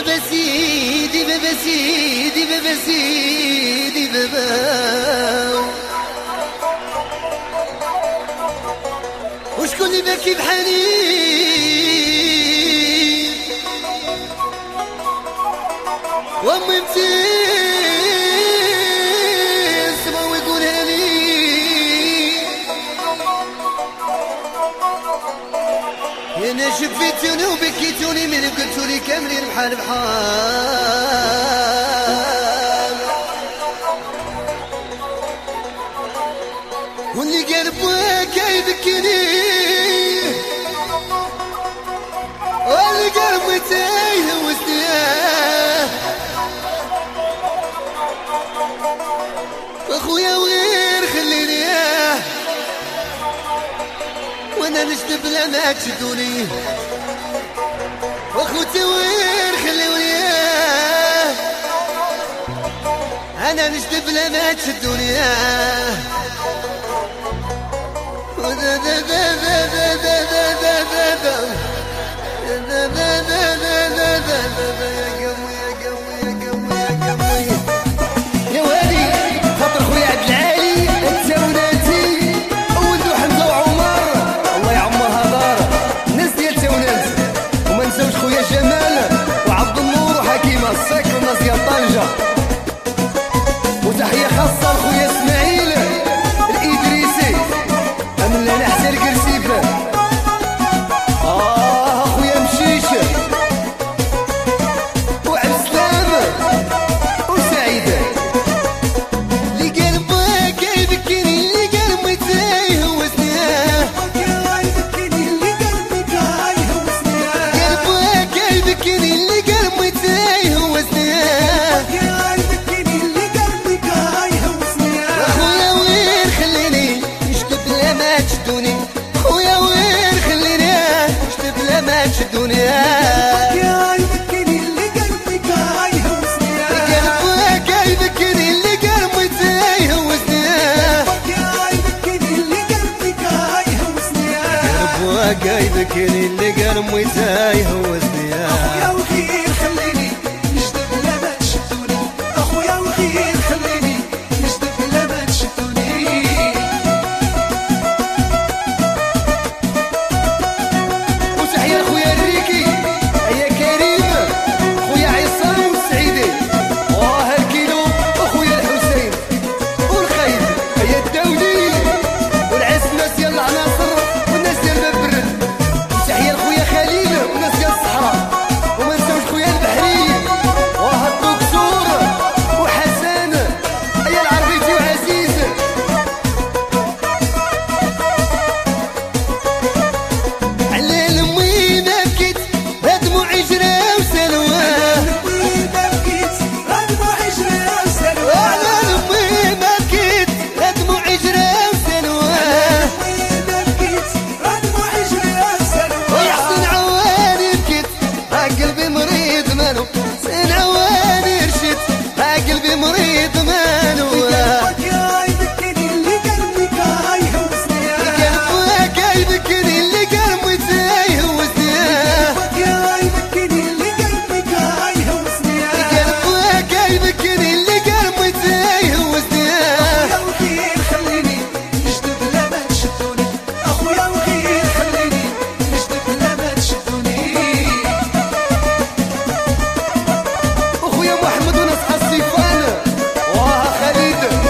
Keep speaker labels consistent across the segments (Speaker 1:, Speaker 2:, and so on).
Speaker 1: بابا سيدي بابا سيدي بابا سيدي بابا وشكون اللي باكي بحالي وامي متسمع ويقولها لي يا ناس شفيتوني وبكيتوني من قلتولي كاملين بحال بحال واللي قلبه كيبكيني واللي قلبه تايه وسنياه اخويا وغير خليني وانا نجذب لا ما تشدوني واخوتي وغير خلوني انا نجذب لا ما تشدوني يا وادي خاطر خويا عبد العالي التاوناتي اول ذو حمزه وعمر الله يعمرها دار الناس ديال تاونات وما نساوش خويا جمال وعبد النور وحكيمه الساك والناس ديال طنجه وتحيه خاصه لخويا اسماعيل الادريسي من لنا حتى الكرسيفه خويا مشيش وعبد السلام وسعيد اللي قلبه كيبكيني اللي قلبه تايه وسنياه قلبه كيبكيني اللي قلبه تايه وسنياه خويا وين خليني نشدب لا ما تشدوني خويا وين خليني نشدب لا ما تشدوني قايبكني اللي قلبي تايه وسنياه
Speaker 2: اخويا وخير خليني نجذب لا ما تشدوني اخويا وخير خليني نجذب لا ما تشدوني
Speaker 1: وتحية خويا الريكي يا كريم خويا عصام والسعيدي الكيلو وخويا الحسين والخيل يا الدولي والعسناس ديال العناصر والناس ديال باب الرد تحية لخويا خليل والناس ديال الصحراء وما نساوش خويا البحري الدكتور وحسن يا العربيتي وعزيز على المي بكيت دموع عجرة وسلوى على المي بكيت دموع عجرة وسلوى ويحسن عواني بكيت قلبي مريض مالو سن عواني رشد قلبي مريض مالو قلبك يبكيني اللي قلبي تايه وسنياه قلبك يبكيني اللي قلبي تايه وسنياه
Speaker 2: اخويا وخير خليني نجذب لا ما تشدوني اخويا وخير خليني نجذب لا ما تشدوني
Speaker 1: وخويا محمد ونصحى السيفان خالد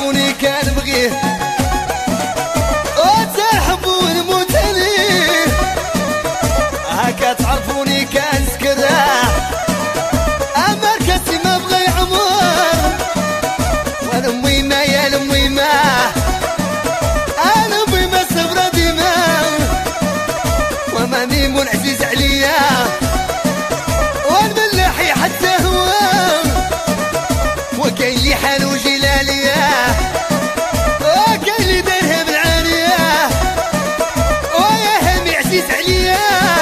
Speaker 1: تعرفوني كنبغيه وترحبوا ونموت عليه هكا تعرفوني كنسكره اما الكاسي ما بغى يعمر وانا ميمه يا الميمه انا ميمه صبره ديما وما ميمون عزيز عليا والملاحي حتى هو وكاين لي حالو جلاليه وكاين لي دارها بالعانيه ويا هامي عزيز عليا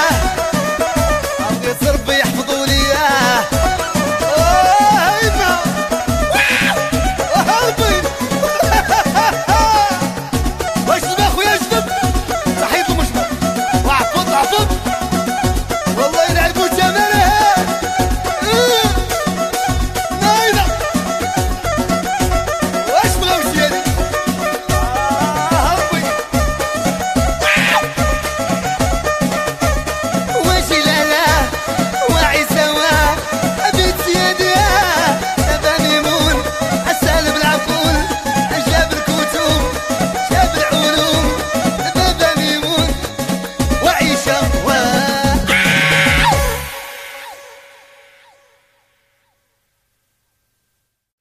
Speaker 1: بغيت ربي يحفظو ليا هايما هايبين واش خويا جدد صحيت المشمر وعفض